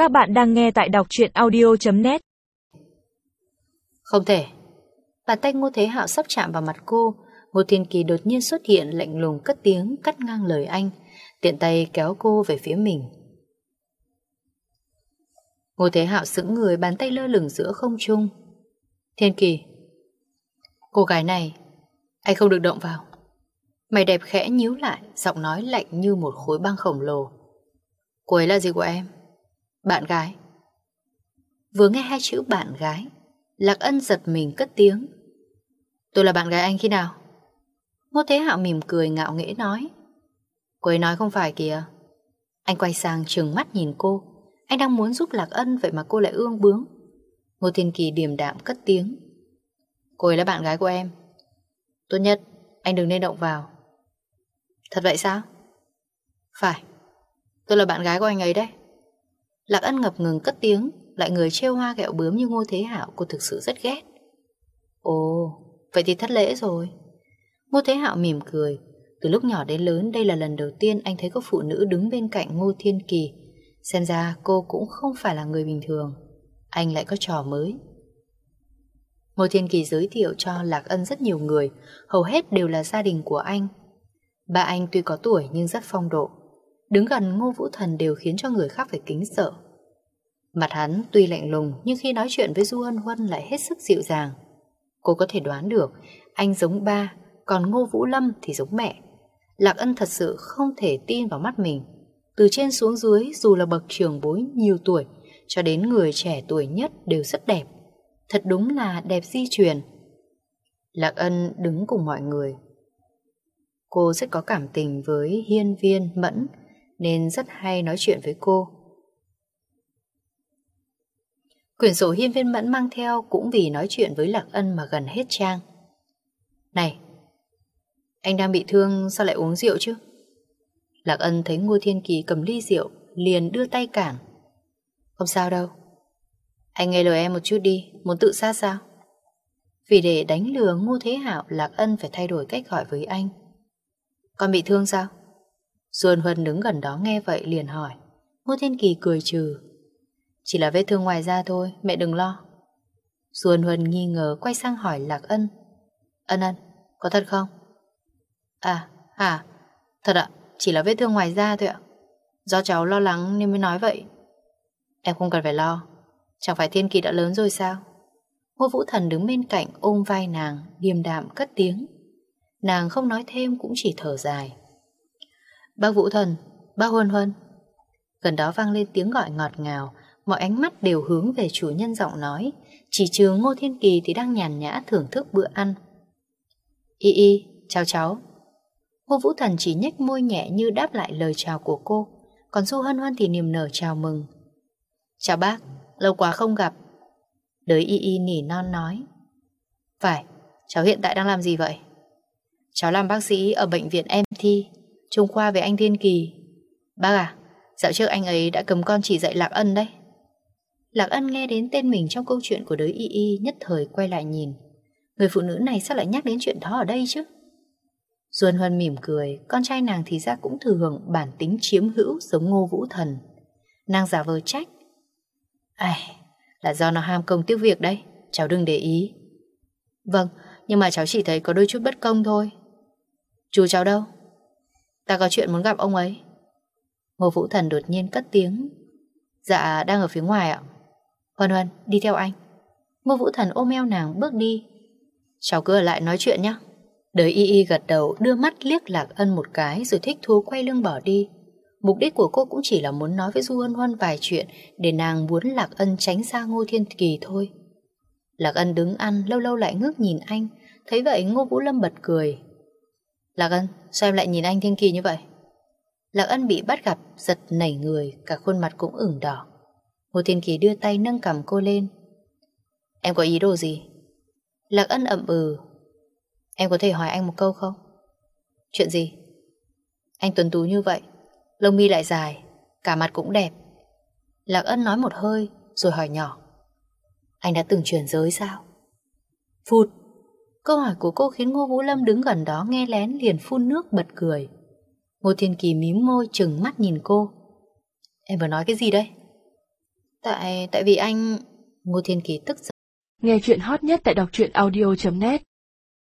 Các bạn đang nghe tại đọc truyện audio.net. Không thể. Bàn tay Ngô Thế Hạo sắp chạm vào mặt cô, Ngô Thiên Kỳ đột nhiên xuất hiện, lạnh lùng cất tiếng cắt ngang lời anh, tiện tay kéo cô về phía mình. Ngô Thế Hạo sững người, bàn tay lơ lửng giữa không trung. Thiên Kỳ, cô gái này anh không được động vào. Mày đẹp khẽ nhíu lại, giọng nói lạnh như một khối băng khổng lồ. Cô ấy là gì của em? Bạn gái. Vừa nghe hai chữ bạn gái, Lạc Ân giật mình cất tiếng. Tôi là bạn gái anh khi nào? Ngô Thế Hạo mỉm cười ngạo nghễ nói. Cô ấy nói không phải kìa. Anh quay sang trừng mắt nhìn cô. Anh đang muốn giúp Lạc Ân, vậy mà cô lại ương bướng. Ngô Thiên Kỳ điềm đạm cất tiếng. Cô ấy là bạn gái của em. Tốt nhất anh đừng nên động vào. Thật vậy sao? Phải, tôi là bạn gái của anh ấy đấy. Lạc Ân ngập ngừng cất tiếng. Lại người trêu hoa ghẹo bướm như Ngô Thế Hạo cô thực sự rất ghét. Ồ, vậy thì thất lễ rồi. Ngô Thế Hạo mỉm cười. Từ lúc nhỏ đến lớn, đây là lần đầu tiên anh thấy có phụ nữ đứng bên cạnh Ngô Thiên Kỳ. Xem ra cô cũng không phải là người bình thường. Anh lại có trò mới. Ngô Thiên Kỳ giới thiệu cho Lạc Ân rất nhiều người, hầu hết đều là gia đình của anh. Ba anh tuy có tuổi nhưng rất phong độ. Đứng gần Ngô Vũ Thần đều khiến cho người khác phải kính sợ. Mặt hắn tuy lạnh lùng nhưng khi nói chuyện với Du Hân Huân lại hết sức dịu dàng. Cô có thể đoán được anh giống ba, còn Ngô Vũ Lâm thì giống mẹ. Lạc Ân thật sự không thể tin vào mắt mình. Từ trên xuống dưới, dù là bậc trưởng bối nhiều tuổi cho đến người trẻ tuổi nhất đều rất đẹp. Thật đúng là đẹp di truyền. Lạc Ân đứng cùng mọi người. Cô rất có cảm tình với Hiên Viên Mẫn nên rất hay nói chuyện với cô. Quyển sổ Hiên Viên Mẫn mang theo cũng vì nói chuyện với Lạc Ân mà gần hết trang. Này, anh đang bị thương sao lại uống rượu chứ? Lạc Ân thấy Ngô Thiên Kỳ cầm ly rượu liền đưa tay cản. Không sao đâu. Anh nghe lời em một chút đi, muốn tự sát sao? Vì để đánh lừa Ngô Thế Hạo, Lạc Ân phải thay đổi cách gọi với anh. Con bị thương sao? Xuân Huân đứng gần đó nghe vậy liền hỏi. Ngô Thiên Kỳ cười trừ. Chỉ là vết thương ngoài da thôi, mẹ đừng lo. Xuân Huân nghi ngờ quay sang hỏi Lạc Ân. Ân, có thật không? Thật ạ, chỉ là vết thương ngoài da thôi ạ. Do cháu lo lắng nên mới nói vậy. Em không cần phải lo. Chẳng phải Thiên Kỳ đã lớn rồi sao? Ngô Vũ Thần đứng bên cạnh ôm vai nàng, điềm đạm cất tiếng. Nàng không nói thêm cũng chỉ thở dài. Bác Vũ Thần, bác Huân Huân. Gần đó vang lên tiếng gọi ngọt ngào. Mọi ánh mắt đều hướng về chủ nhân giọng nói. Chỉ trừ Ngô Thiên Kỳ thì đang nhàn nhã thưởng thức bữa ăn. Y, chào cháu. Ngô Vũ Thần chỉ nhếch môi nhẹ như đáp lại lời chào của cô. Còn Du Hân Huân thì niềm nở chào mừng. Chào bác, lâu quá không gặp. Đới Y nỉ non nói. Phải, cháu hiện tại đang làm gì vậy? Cháu làm bác sĩ ở bệnh viện MT, chung khoa với anh Thiên Kỳ. Bác à, dạo trước anh ấy đã cầm con chỉ dạy Lạc Ân đấy. Lạc Ân nghe đến tên mình trong câu chuyện của đới Y nhất thời quay lại nhìn. Người phụ nữ này sao lại nhắc đến chuyện đó ở đây chứ? Duân Huân mỉm cười. Con trai nàng thì ra cũng thừa hưởng bản tính chiếm hữu giống Ngô Vũ Thần. Nàng giả vờ trách. Là do nó ham công tiếc việc đấy, cháu đừng để ý. Vâng, nhưng mà cháu chỉ thấy có đôi chút bất công thôi. Chú cháu đâu? Ta có chuyện muốn gặp ông ấy. Ngô Vũ Thần đột nhiên cất tiếng. Dạ đang ở phía ngoài ạ. Huân, đi theo anh. Ngô Vũ Thần ôm eo nàng bước đi. Cháu cứ ở lại nói chuyện nhé. Đới Y gật đầu, đưa mắt liếc Lạc Ân một cái rồi thích thú quay lưng bỏ đi. Mục đích của cô cũng chỉ là muốn nói với Du Hân Huân vài chuyện để nàng muốn Lạc Ân tránh xa Ngô Thiên Kỳ thôi. Lạc Ân đứng ăn, lâu lâu lại ngước nhìn anh. Thấy vậy Ngô Vũ Lâm bật cười. Lạc Ân, sao em lại nhìn anh Thiên Kỳ như vậy? Lạc Ân bị bắt gặp giật nảy người, cả khuôn mặt cũng ửng đỏ. Ngô Thiên Kỳ đưa tay nâng cằm cô lên. Em có ý đồ gì? Lạc Ân ậm ừ. Em có thể hỏi anh một câu không? Chuyện gì? Anh tuấn tú như vậy, lông mi lại dài, cả mặt cũng đẹp. Lạc Ân nói một hơi rồi hỏi nhỏ. Anh đã từng chuyển giới sao? Phụt. Câu hỏi của cô khiến Ngô Vũ Lâm đứng gần đó nghe lén liền phun nước bật cười. Ngô Thiên Kỳ mím môi trừng mắt nhìn cô. Em vừa nói cái gì đấy? Tại vì anh... Ngô Thiên Kỳ tức giận. Nghe chuyện hot nhất tại đọc truyện audio.net